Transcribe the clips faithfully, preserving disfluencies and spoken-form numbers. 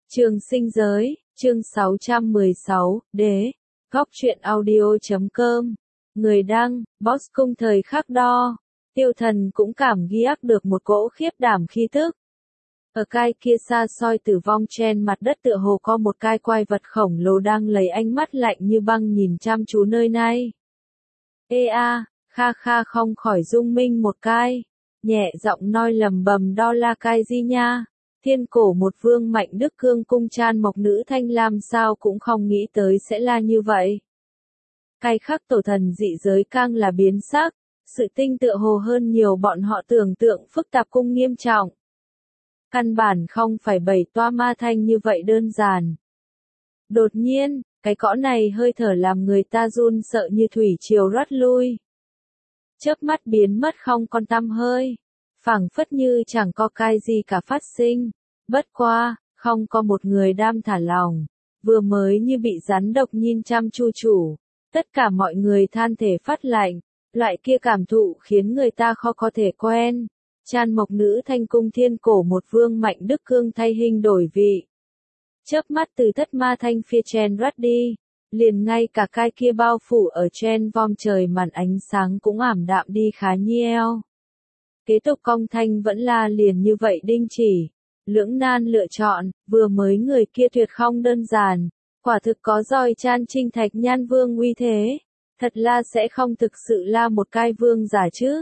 Trường sinh giới, chương sáu trăm mười sáu, đế, góc truyện audio.com, người đăng, boss cung thời khắc đo, tiêu thần cũng cảm giác được một cỗ khiếp đảm khí tức. Ở cái kia xa xôi tử vong trên mặt đất tựa hồ có một cái quái vật khổng lồ đang lấy ánh mắt lạnh như băng nhìn chăm chú nơi này. Ê a, kha kha không khỏi rung minh một cái, nhẹ giọng nói lầm bầm đó là cái gì nha. Thiên cổ một vương mạnh đức cương cung chan mộc nữ thanh làm sao cũng không nghĩ tới sẽ là như vậy. Cái khắc tổ thần dị giới càng là biến sắc, sự tinh tựa hồ hơn nhiều bọn họ tưởng tượng phức tạp cung nghiêm trọng. Căn bản không phải bảy toa ma thanh như vậy đơn giản. Đột nhiên, cái cõ này hơi thở làm người ta run sợ như thủy triều rót lui. Chớp mắt biến mất không còn tăm hơi. Phảng phất như chẳng có cái gì cả phát sinh, bất qua, không có một người đam thả lòng, vừa mới như bị rắn độc nhìn chăm chu chủ, tất cả mọi người than thể phát lạnh, loại kia cảm thụ khiến người ta khó có thể quen. Chan mộc nữ thanh cung thiên cổ một vương mạnh đức cương thay hình đổi vị. Chớp mắt từ thất ma thanh phía trên rát đi, liền ngay cả cái kia bao phủ ở trên vòm trời màn ánh sáng cũng ảm đạm đi khá nhiều. Kế tục công thanh vẫn là liền như vậy đinh chỉ, lưỡng nan lựa chọn, vừa mới người kia tuyệt không đơn giản, quả thực có roi chan trinh thạch nhan vương uy thế, thật là sẽ không thực sự là một cái vương giả chứ.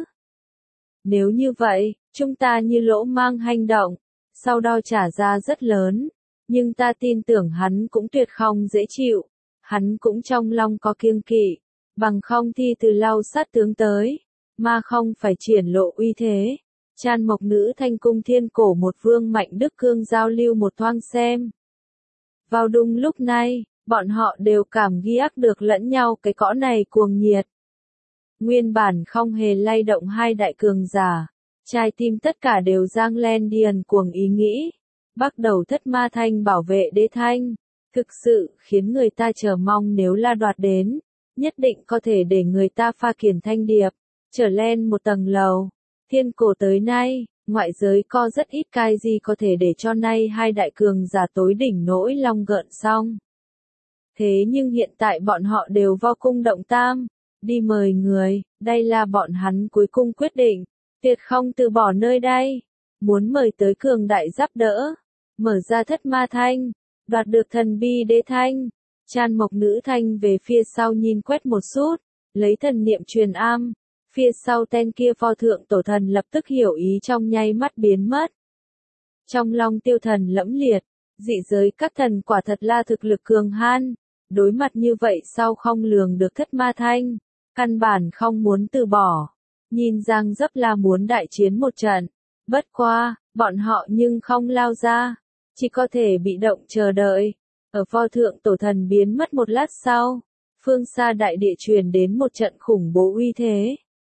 Nếu như vậy, chúng ta như lỗ mang hành động, sau đó trả ra rất lớn, nhưng ta tin tưởng hắn cũng tuyệt không dễ chịu, hắn cũng trong lòng có kiêng kỵ, bằng không thì từ lau sát tướng tới. Mà không phải triển lộ uy thế. Chan mộc nữ thanh cung thiên cổ một vương mạnh đức cương giao lưu một thoáng xem. Vào đúng lúc này, bọn họ đều cảm giác được lẫn nhau cái cõ này cuồng nhiệt. Nguyên bản không hề lay động hai đại cường giả, trái tim tất cả đều giang lên điền cuồng ý nghĩ. Bắt đầu thất ma thanh bảo vệ đế thanh, thực sự khiến người ta chờ mong nếu là đoạt đến, nhất định có thể để người ta pha kiển thanh điệp. Trở lên một tầng lầu, thiên cổ tới nay, ngoại giới có rất ít cái gì có thể để cho nay hai đại cường giả tối đỉnh nỗi lòng gợn xong. Thế nhưng hiện tại bọn họ đều vào cung động tam, đi mời người, đây là bọn hắn cuối cùng quyết định, tuyệt không từ bỏ nơi đây, muốn mời tới cường đại giáp đỡ, mở ra thất ma thanh, đoạt được thần bi đế thanh, chan mộc nữ thanh về phía sau nhìn quét một chút, lấy thần niệm truyền am. Phía sau tên kia pho thượng tổ thần lập tức hiểu ý trong nháy mắt biến mất. Trong lòng tiêu thần lẫm liệt, dị giới các thần quả thật là thực lực cường han, đối mặt như vậy sau không lường được thất ma thanh, căn bản không muốn từ bỏ, nhìn rằng dấp là muốn đại chiến một trận, bất qua, bọn họ nhưng không lao ra, chỉ có thể bị động chờ đợi, ở pho thượng tổ thần biến mất một lát sau, phương xa đại địa truyền đến một trận khủng bố uy thế.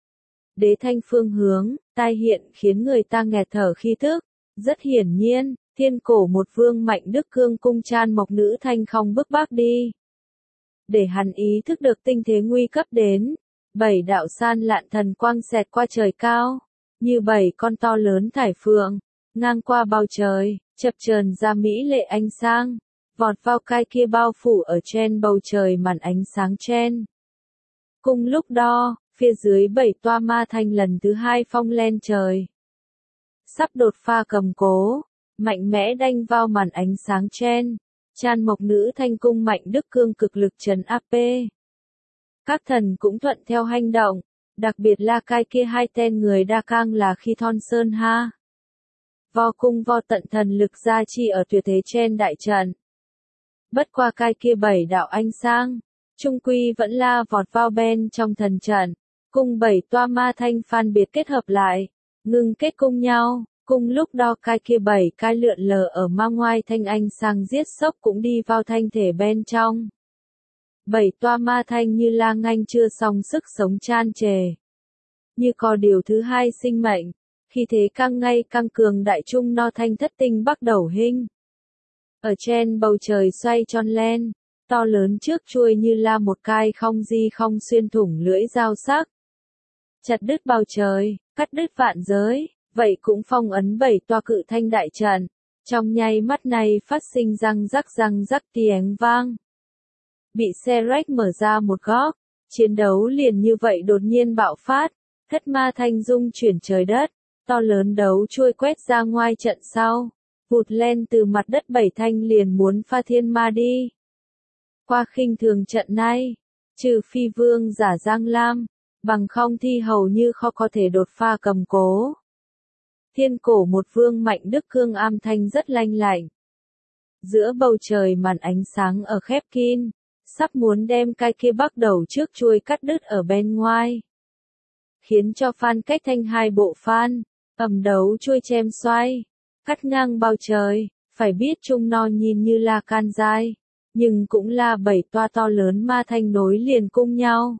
Đế thanh phương hướng, tai hiện khiến người ta nghẹt thở khi tức, rất hiển nhiên, thiên cổ một vương mạnh đức cương cung chan mộc nữ thanh không bước bác đi. Để hắn ý thức được tình thế nguy cấp đến, bảy đạo san lạn thần quang xẹt qua trời cao, như bảy con to lớn thải phượng, ngang qua bầu trời, chập chờn ra mỹ lệ ánh sang, vọt vào cái kia bao phủ ở trên bầu trời màn ánh sáng trên. Cùng lúc đó, phía dưới bảy toa ma thanh lần thứ hai phong lên trời. Sắp đột pha cầm cố, mạnh mẽ đanh vào màn ánh sáng trên, chan mộc nữ thanh cung mạnh đức cương cực lực trấn áp. Các thần cũng thuận theo hành động, đặc biệt là cái kia hai tên người đa cang là khi thon sơn ha. Vo cung vo tận thần lực gia trì ở tuyệt thế trên đại trận. Bất qua cái kia bảy đạo ánh sang, trung quy vẫn là vọt vào bên trong thần trận. Cùng bảy toa ma thanh phan biệt kết hợp lại, ngừng kết cùng nhau, cùng lúc đó cái kia bảy cái lượn lờ ở ma ngoai thanh anh sang giết sốc cũng đi vào thanh thể bên trong. Bảy toa ma thanh như la nganh chưa xong sức sống chan trề. Như có điều thứ hai sinh mệnh, khi thế căng ngay căng cường đại trung no thanh thất tinh bắt đầu hình. Ở trên bầu trời xoay tròn lên, to lớn trước chuôi như là một cái không gì không xuyên thủng lưỡi dao sắc. Chặt đứt bầu trời, cắt đứt vạn giới, vậy cũng phong ấn bảy toa cự thanh đại trận, Trong nháy mắt này phát sinh răng rắc răng rắc tiếng vang. Bị xe rách mở ra một góc, chiến đấu liền như vậy đột nhiên bạo phát, thất ma thanh dung chuyển trời đất, to lớn đấu chuôi quét ra ngoài trận sau, vụt lên từ mặt đất bảy thanh liền muốn pha thiên ma đi. Qua khinh thường trận này, trừ phi vương giả Giang Lam, bằng không thi hầu như khó có thể đột phá cầm cố. Thiên cổ một vương mạnh đức cương am thanh rất lanh lạnh. Giữa bầu trời màn ánh sáng ở khép kín, sắp muốn đem cái kia bắt đầu trước chuôi cắt đứt ở bên ngoài. Khiến cho phan cách thanh hai bộ phan, ầm đấu chuôi chém xoay, cắt ngang bao trời, phải biết trung no nhìn như là can dai, nhưng cũng là bảy toa to lớn ma thanh nối liền cung nhau.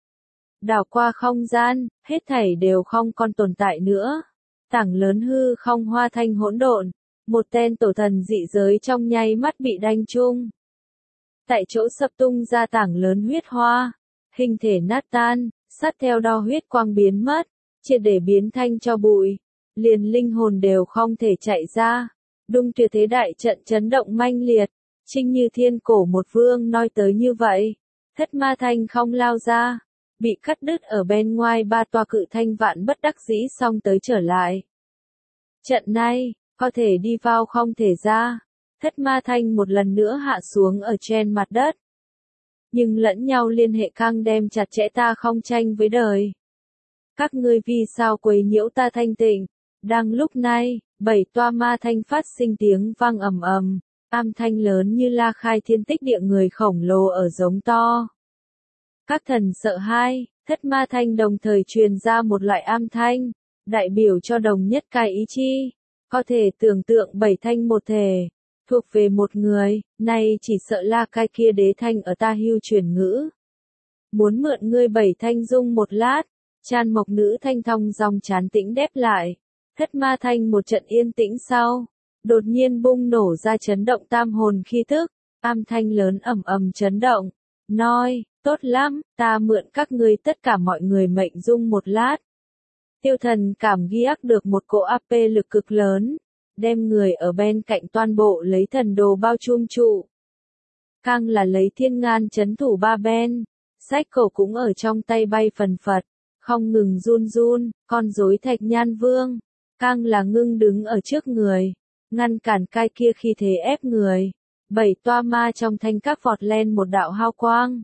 Đảo qua không gian, hết thảy đều không còn tồn tại nữa. Tảng lớn hư không hoa thanh hỗn độn, một tên tổ thần dị giới trong nháy mắt bị đánh chung. Tại chỗ sập tung ra tảng lớn huyết hoa, hình thể nát tan, sát theo đo huyết quang biến mất, triệt để biến thanh cho bụi, liền linh hồn đều không thể chạy ra. Đung tuyệt thế đại trận chấn động manh liệt, trinh như thiên cổ một vương nói tới như vậy, thất ma thanh không lao ra. Bị cắt đứt ở bên ngoài ba tòa cự thanh vạn bất đắc dĩ xong tới trở lại. Trận này, có thể đi vào không thể ra, thất ma thanh một lần nữa hạ xuống ở trên mặt đất. Nhưng lẫn nhau liên hệ căng đem chặt chẽ ta không tranh với đời. Các ngươi vì sao quấy nhiễu ta thanh tịnh, đang lúc này, bảy toa ma thanh phát sinh tiếng vang ầm ầm, am thanh lớn như la khai thiên tích địa người khổng lồ ở giống to. Các thần sợ hai, thất ma thanh đồng thời truyền ra một loại am thanh, đại biểu cho đồng nhất cái ý chi, có thể tưởng tượng bảy thanh một thể, thuộc về một người, này chỉ sợ là cái kia đế thanh ở ta hưu truyền ngữ. Muốn mượn ngươi bảy thanh dung một lát, Chan mộc nữ thanh thong dòng chán tĩnh đép lại, thất ma thanh một trận yên tĩnh sau, đột nhiên bung nổ ra chấn động tam hồn khí thức, am thanh lớn ầm ầm chấn động, nói. Tốt lắm, ta mượn các ngươi tất cả mọi người mệnh dung một lát. Tiêu thần cảm ghiác được một cỗ áp pê lực cực lớn, đem người ở bên cạnh toàn bộ lấy thần đồ bao trùm trụ. Càng là lấy thiên ngàn chấn thủ ba bên, sách cổ cũng ở trong tay bay phần phật, không ngừng run run, con rối thạch nhan vương, càng là ngưng đứng ở trước người, ngăn cản cái kia khi thế ép người. Bảy toa ma trong thanh các vọt lên một đạo hao quang.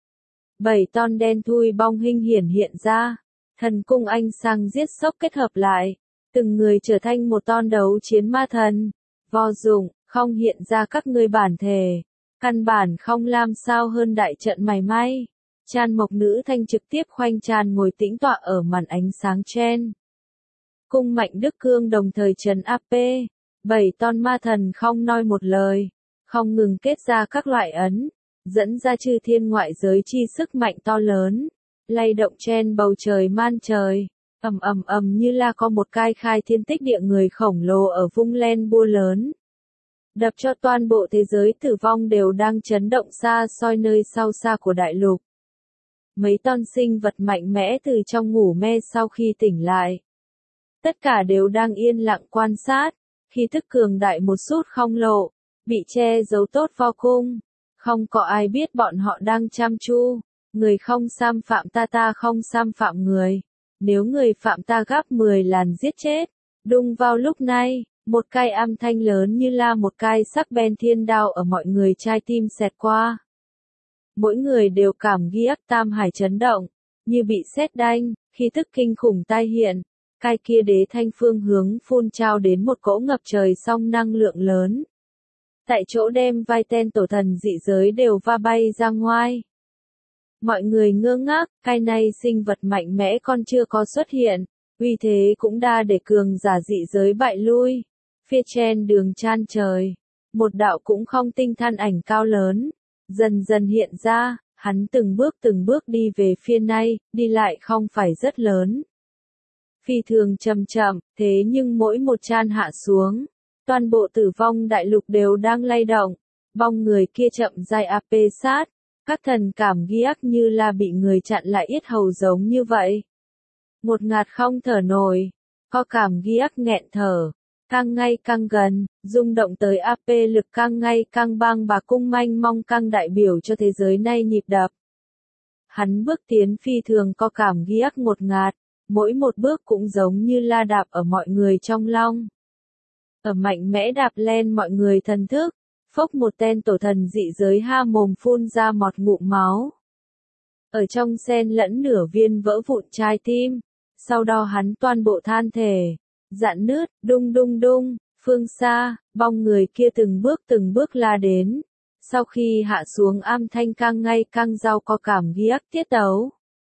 Bảy ton đen thui bong hình hiển hiện ra, thần cung anh sang giết sốc kết hợp lại, từng người trở thành một ton đấu chiến ma thần, vô dụng, không hiện ra các ngươi bản thể, căn bản không làm sao hơn đại trận mày may. Chan mộc nữ thanh trực tiếp khoanh tràn ngồi tĩnh tọa ở màn ánh sáng trên. Cung mạnh đức cương đồng thời trấn áp pê, bảy ton ma thần không nói một lời, không ngừng kết ra các loại ấn. Dẫn ra chư thiên ngoại giới chi sức mạnh to lớn, lay động trên bầu trời man trời, ầm ầm ầm như là có một cái khai thiên tích địa người khổng lồ ở vung lên búa lớn. Đập cho toàn bộ thế giới tử vong đều đang chấn động xa xôi nơi sâu xa của đại lục. Mấy ton sinh vật mạnh mẽ từ trong ngủ mê sau khi tỉnh lại. Tất cả đều đang yên lặng quan sát, khi thức cường đại một sút không lộ, bị che giấu tốt vô cung. Không có ai biết bọn họ đang chăm chú, người không xâm phạm ta ta không xâm phạm người, nếu người phạm ta gấp mười lần giết chết. Đùng vào lúc này, một cái âm thanh lớn như là một cái sắc bén thiên đao ở mọi người trái tim xẹt qua. Mỗi người đều cảm ghiếc tam hải chấn động, như bị sét đánh, khi tức kinh khủng tai hiện, cái kia đế thanh phương hướng phun trào đến một cỗ ngập trời song năng lượng lớn. Tại chỗ đem vai tên tổ thần dị giới đều va bay ra ngoài. Mọi người ngơ ngác, cái này sinh vật mạnh mẽ còn chưa có xuất hiện, uy thế cũng đã để cường giả dị giới bại lui. Phía trên đường chan trời, một đạo cũng không tinh than ảnh cao lớn, dần dần hiện ra, hắn từng bước từng bước đi về phía này, đi lại không phải rất lớn. Phi thường chậm chậm, thế nhưng mỗi một chan hạ xuống. Toàn bộ tử vong đại lục đều đang lay động, bong người kia chậm dài áp pê sát, các thần cảm ghiếc như là bị người chặn lại yết hầu giống như vậy. Một ngạt không thở nổi, có cảm ghiếc nghẹn thở, càng ngày càng gần, rung động tới áp lực càng ngày càng bang bà cung manh mong càng đại biểu cho thế giới này nhịp đập. Hắn bước tiến phi thường có cảm giác ngột ngạt, mỗi một bước cũng giống như la đạp ở mọi người trong lòng. Ở mạnh mẽ đạp lên mọi người thần thức, phốc một tên tổ thần dị giới ha mồm phun ra một ngụm máu. Ở trong xen lẫn nửa viên vỡ vụn trái tim, sau đó hắn toàn bộ than thể, dạn nứt, đung đung đung, phương xa, bóng người kia từng bước từng bước la đến. Sau khi hạ xuống âm thanh càng ngày càng giàu có cảm giác tiết tấu.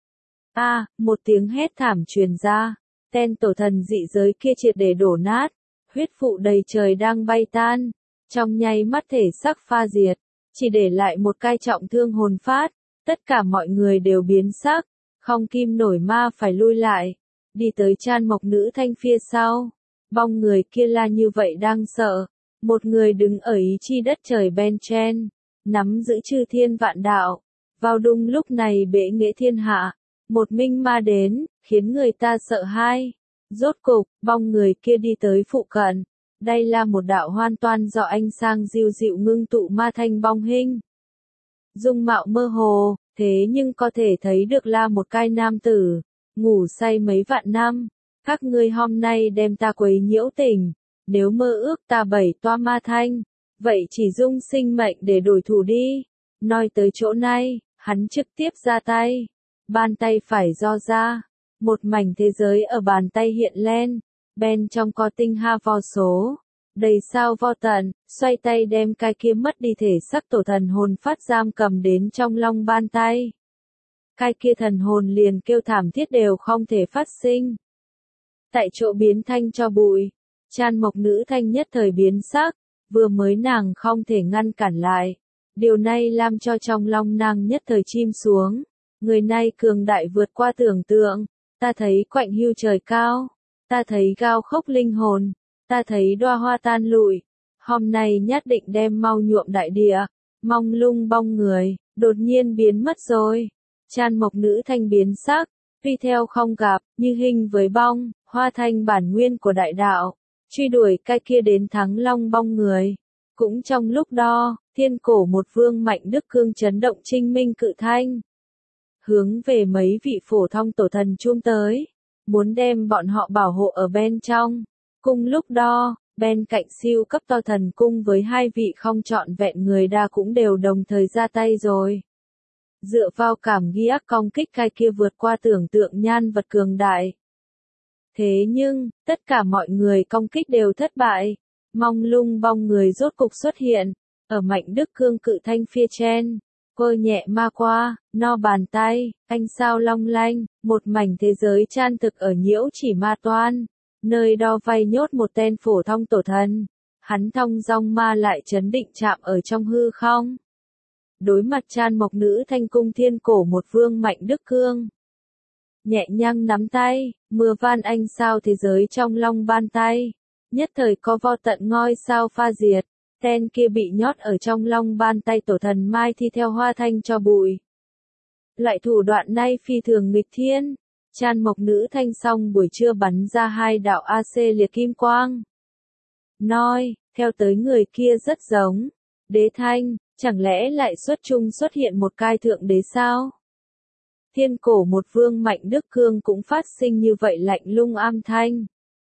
A, à, một tiếng hét thảm truyền ra, tên tổ thần dị giới kia triệt để đổ nát, huyết vụ đầy trời đang bay tan, trong nháy mắt thể xác pha diệt, chỉ để lại một cái trọng thương hồn phát, tất cả mọi người đều biến sắc, không kim nổi ma phải lui lại, đi tới Chan Mộc Nữ Thanh phía sau, bóng người kia là như vậy đang sợ. Một người đứng ở ý chi đất trời bên trên, nắm giữ chư thiên vạn đạo, vào đúng lúc này bệ nghệ thiên hạ, một minh ma đến, khiến người ta sợ hãi. Rốt cục, bóng người kia đi tới phụ cận, đây là một đạo hoàn toàn do ánh sáng dịu dịu ngưng tụ ma thanh bóng hình. Dung mạo mơ hồ, thế nhưng có thể thấy được là một cái nam tử, ngủ say mấy vạn năm, các ngươi hôm nay đem ta quấy nhiễu tình. Nếu mơ ước ta bảy toa ma thanh, vậy chỉ dung sinh mệnh để đổi thù đi. Nói tới chỗ này, hắn trực tiếp ra tay. Bàn tay phải do ra. Một mảnh thế giới ở bàn tay hiện lên. Bên trong có tinh ha vô số. Đầy sao vô tận, xoay tay đem cái kia mất đi thể sắc tổ thần hồn phát giam cầm đến trong lòng bàn tay. Cái kia thần hồn liền kêu thảm thiết đều không thể phát sinh. Tại chỗ biến thanh cho bụi. Chan Mộc Nữ Thanh nhất thời biến sắc, vừa mới nàng không thể ngăn cản lại. Điều này làm cho trong lòng nàng nhất thời chim xuống. Người này cường đại vượt qua tưởng tượng. Ta thấy quạnh hưu trời cao. Ta thấy gao khốc linh hồn. Ta thấy đóa hoa tan lụi. Hôm nay nhất định đem mau nhuộm đại địa. Mong lung bong người, đột nhiên biến mất rồi. Chan Mộc Nữ Thanh biến sắc, tuy theo không gặp, như hình với bong, hoa thanh bản nguyên của đại đạo. Truy đuổi cái kia đến thắng long bong người. Cũng trong lúc đó, thiên cổ một vương mạnh đức cương chấn động trinh minh cự thanh. Hướng về mấy vị phổ thông tổ thần chuông tới. Muốn đem bọn họ bảo hộ ở bên trong. Cùng lúc đó, bên cạnh siêu cấp to thần cung với hai vị không trọn vẹn người đa cũng đều đồng thời ra tay rồi. Dựa vào cảm giác công kích cái kia vượt qua tưởng tượng nhan vật cường đại. Thế nhưng, tất cả mọi người công kích đều thất bại. Mong lung bong người rốt cục xuất hiện. Ở mạnh đức cương cự thanh phía trên. Quơ nhẹ ma qua, no bàn tay, ánh sao long lanh. Một mảnh thế giới chan thực ở nhiễu chỉ ma toan. Nơi đó vay nhốt một tên phổ thông tổ thần. Hắn thông dong ma lại chấn định chạm ở trong hư không. Đối mặt Chan Mộc Nữ Thanh cung thiên cổ một vương mạnh đức cương. Nhẹ nhàng nắm tay, mưa van anh sao thế giới trong lòng bàn tay. Nhất thời có vô tận ngôi sao pha diệt, tên kia bị nhốt ở trong lòng bàn tay tổ thần mai thi theo hoa thanh cho bụi. Loại thủ đoạn này phi thường nghịch thiên. Chan Mộc Nữ Thanh xong buổi trưa bắn ra hai đạo a xê liệt kim quang. Nói, theo tới người kia rất giống. Đế Thanh, chẳng lẽ lại xuất chung xuất hiện một cái thượng đế sao? Thiên cổ một vương mạnh đức cương cũng phát sinh như vậy lạnh lung âm thanh.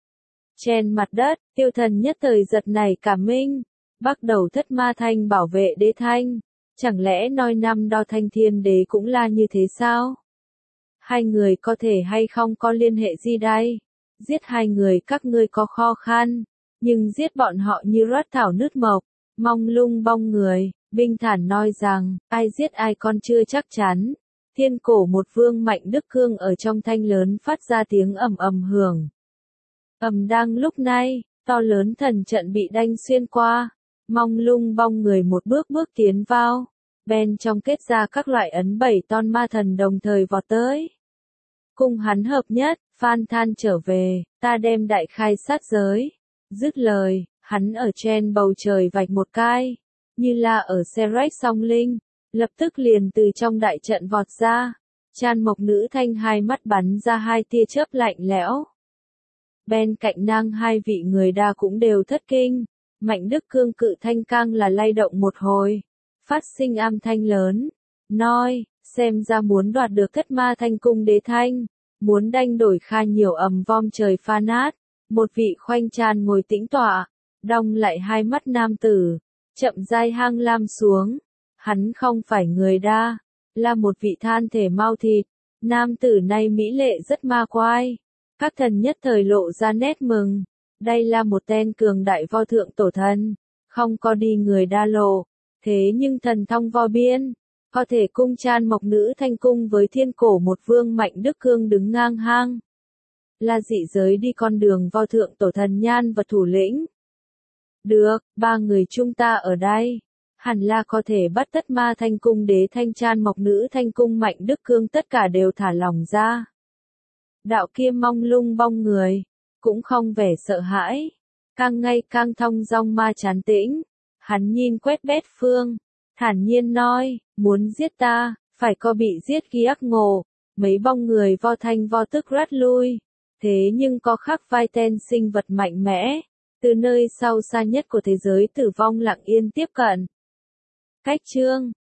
Trên mặt đất, tiêu thần nhất thời giật nảy cả minh. Bắt đầu thất ma thanh bảo vệ đế thanh. Chẳng lẽ nói năm đo thanh thiên đế cũng là như thế sao? Hai người có thể hay không có liên hệ gì đây? Giết hai người các ngươi có khó khăn. Nhưng giết bọn họ như rót thảo nứt mộc. Mong lung bong người, bình thản nói rằng, ai giết ai con chưa chắc chắn. Thiên cổ một vương mạnh đức cương ở trong thanh lớn phát ra tiếng ầm ầm hưởng. Ầm đang lúc này, to lớn thần trận bị đanh xuyên qua. Mong lung bong người một bước bước tiến vào. Bên trong kết ra các loại ấn bảy ton ma thần đồng thời vọt tới. Cùng hắn hợp nhất, Phan than trở về, ta đem đại khai sát giới. Dứt lời, hắn ở trên bầu trời vạch một cái. Như là ở Serek song linh. Lập tức liền từ trong đại trận vọt ra. Chan Mộc Nữ Thanh hai mắt bắn ra hai tia chớp lạnh lẽo. Bên cạnh nàng hai vị người đa cũng đều thất kinh. Mạnh Đức Cương cự thanh cang là lay động một hồi. Phát sinh âm thanh lớn. Nói, xem ra muốn đoạt được thất ma thanh cung đế thanh. Muốn đanh đổi kha nhiều ầm vom trời pha nát. Một vị khoanh tràn ngồi tĩnh tọa. Đong lại hai mắt nam tử. Chậm rãi hang lam xuống. Hắn không phải người đa. Là một vị than thể mau thịt. Nam tử này mỹ lệ rất ma quái. Các thần nhất thời lộ ra nét mừng. Đây là một tên cường đại vo thượng tổ thần. Không có đi người đa lộ. Thế nhưng thần thông vo biên. Có thể cung chan mộc nữ thanh cung với thiên cổ một vương Mạnh Đức Cương đứng ngang hang. Là dị giới đi con đường vo thượng tổ thần nhan và thủ lĩnh. Được, ba người chúng ta ở đây. Hẳn là có thể bắt tất ma thanh cung đế thanh chan mộc nữ thanh cung Mạnh Đức Cương tất cả đều thả lòng ra. Đạo kia mong lung bong người. Cũng không vẻ sợ hãi. Càng ngày càng thong dong ma chán tĩnh. Hắn nhìn quét bét phương. Thản nhiên nói, muốn giết ta, phải có bị giết ghi ác ngộ. Mấy bong người vo thanh vo tức rát lui. Thế nhưng có khắc vai tên sinh vật mạnh mẽ. Từ nơi sâu xa nhất của thế giới tử vong lặng yên tiếp cận. Cách chương